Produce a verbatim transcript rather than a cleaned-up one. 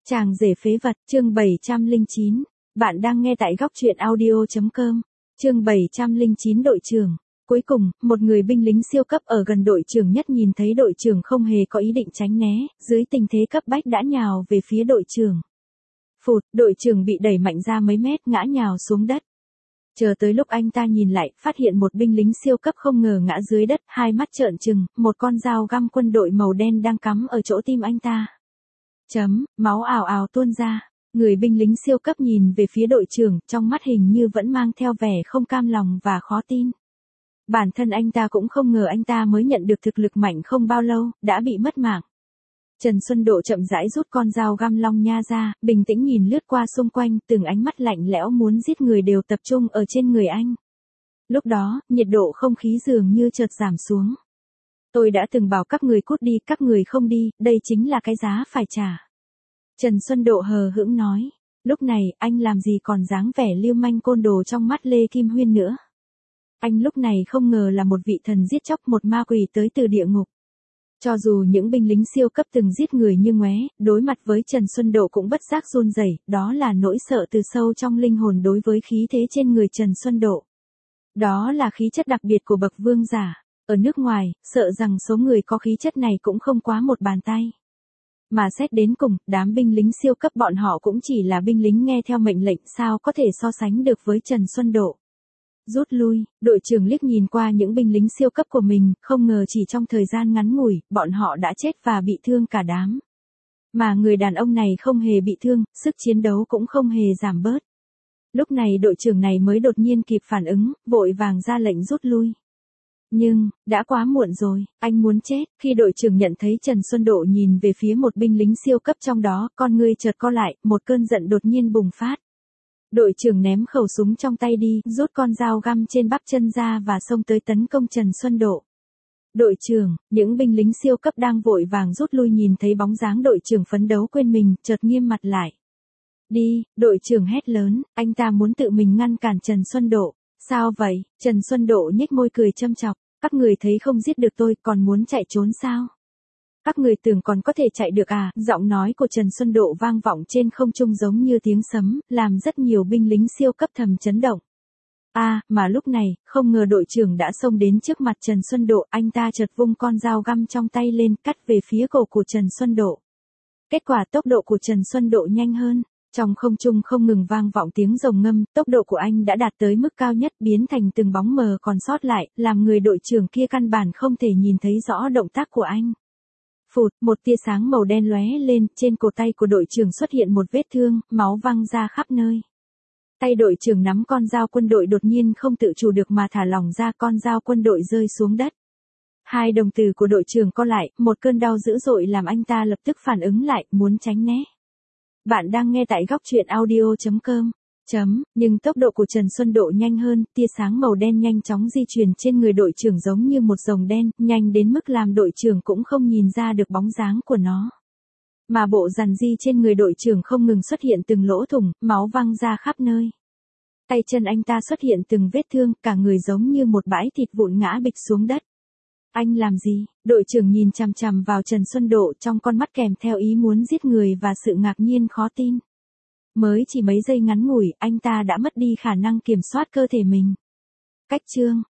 Chàng rể phế vật, chương bảy trăm lẻ chín. Bạn đang nghe tại góc truyện audio chấm com. Chương bảy trăm lẻ chín đội trưởng. Cuối cùng, một người binh lính siêu cấp ở gần đội trưởng nhất nhìn thấy đội trưởng không hề có ý định tránh né, dưới tình thế cấp bách đã nhào về phía đội trưởng. Phụt, đội trưởng bị đẩy mạnh ra mấy mét ngã nhào xuống đất. Chờ tới lúc anh ta nhìn lại, phát hiện một binh lính siêu cấp không ngờ ngã dưới đất, hai mắt trợn trừng, một con dao găm quân đội màu đen đang cắm ở chỗ tim anh ta. Chấm, máu ào ào tuôn ra. Người binh lính siêu cấp nhìn về phía đội trưởng, trong mắt hình như vẫn mang theo vẻ không cam lòng và khó tin. Bản thân anh ta cũng không ngờ anh ta mới nhận được thực lực mạnh không bao lâu, đã bị mất mạng. Trần Xuân Độ chậm rãi rút con dao găm long nha ra, bình tĩnh nhìn lướt qua xung quanh, từng ánh mắt lạnh lẽo muốn giết người đều tập trung ở trên người anh. Lúc đó, nhiệt độ không khí dường như chợt giảm xuống. Tôi đã từng bảo các người cút đi, các người không đi, đây chính là cái giá phải trả. Trần Xuân Độ hờ hững nói. Lúc này, anh làm gì còn dáng vẻ lưu manh côn đồ trong mắt Lê Kim Huyên nữa. Anh lúc này không ngờ là một vị thần giết chóc, một ma quỷ tới từ địa ngục. Cho dù những binh lính siêu cấp từng giết người như ngoé, đối mặt với Trần Xuân Độ cũng bất giác run rẩy, đó là nỗi sợ từ sâu trong linh hồn đối với khí thế trên người Trần Xuân Độ. Đó là khí chất đặc biệt của bậc vương giả. Ở nước ngoài, sợ rằng số người có khí chất này cũng không quá một bàn tay. Mà xét đến cùng, đám binh lính siêu cấp bọn họ cũng chỉ là binh lính nghe theo mệnh lệnh, sao có thể so sánh được với Trần Xuân Độ. Rút lui, đội trưởng liếc nhìn qua những binh lính siêu cấp của mình, không ngờ chỉ trong thời gian ngắn ngủi, bọn họ đã chết và bị thương cả đám. Mà người đàn ông này không hề bị thương, sức chiến đấu cũng không hề giảm bớt. Lúc này đội trưởng này mới đột nhiên kịp phản ứng, vội vàng ra lệnh rút lui. Nhưng, đã quá muộn rồi, anh muốn chết. Khi đội trưởng nhận thấy Trần Xuân Độ nhìn về phía một binh lính siêu cấp trong đó, con ngươi chợt co lại, một cơn giận đột nhiên bùng phát. Đội trưởng ném khẩu súng trong tay đi, rút con dao găm trên bắp chân ra và xông tới tấn công Trần Xuân Độ. Đội trưởng, những binh lính siêu cấp đang vội vàng rút lui nhìn thấy bóng dáng đội trưởng phấn đấu quên mình, chợt nghiêm mặt lại. Đi, đội trưởng hét lớn, anh ta muốn tự mình ngăn cản Trần Xuân Độ. Sao vậy? Trần Xuân Độ nhếch môi cười châm chọc, các người thấy không giết được tôi, còn muốn chạy trốn sao? Các người tưởng còn có thể chạy được à? Giọng nói của Trần Xuân Độ vang vọng trên không trung giống như tiếng sấm, làm rất nhiều binh lính siêu cấp thầm chấn động. A, à, mà lúc này, không ngờ đội trưởng đã xông đến trước mặt Trần Xuân Độ, anh ta chợt vung con dao găm trong tay lên, cắt về phía cổ của Trần Xuân Độ. Kết quả tốc độ của Trần Xuân Độ nhanh hơn. Trong không trung không ngừng vang vọng tiếng rồng ngâm, tốc độ của anh đã đạt tới mức cao nhất, biến thành từng bóng mờ còn sót lại, làm người đội trưởng kia căn bản không thể nhìn thấy rõ động tác của anh. Phụt, một tia sáng màu đen lóe lên, trên cổ tay của đội trưởng xuất hiện một vết thương, máu văng ra khắp nơi. Tay đội trưởng nắm con dao quân đội đột nhiên không tự chủ được mà thả lỏng ra, con dao quân đội rơi xuống đất. Hai đồng tử của đội trưởng co lại, một cơn đau dữ dội làm anh ta lập tức phản ứng lại, muốn tránh né. Bạn đang nghe tại góc truyện audio chấm com. Chấm, nhưng tốc độ của Trần Xuân Độ nhanh hơn, tia sáng màu đen nhanh chóng di chuyển trên người đội trưởng giống như một rồng đen, nhanh đến mức làm đội trưởng cũng không nhìn ra được bóng dáng của nó. Mà bộ rằn di trên người đội trưởng không ngừng xuất hiện từng lỗ thủng, máu văng ra khắp nơi. Tay chân anh ta xuất hiện từng vết thương, cả người giống như một bãi thịt vụn ngã bịch xuống đất. Anh làm gì? Đội trưởng nhìn chằm chằm vào Trần Xuân Độ, trong con mắt kèm theo ý muốn giết người và sự ngạc nhiên khó tin. Mới chỉ mấy giây ngắn ngủi, anh ta đã mất đi khả năng kiểm soát cơ thể mình. Cách chương,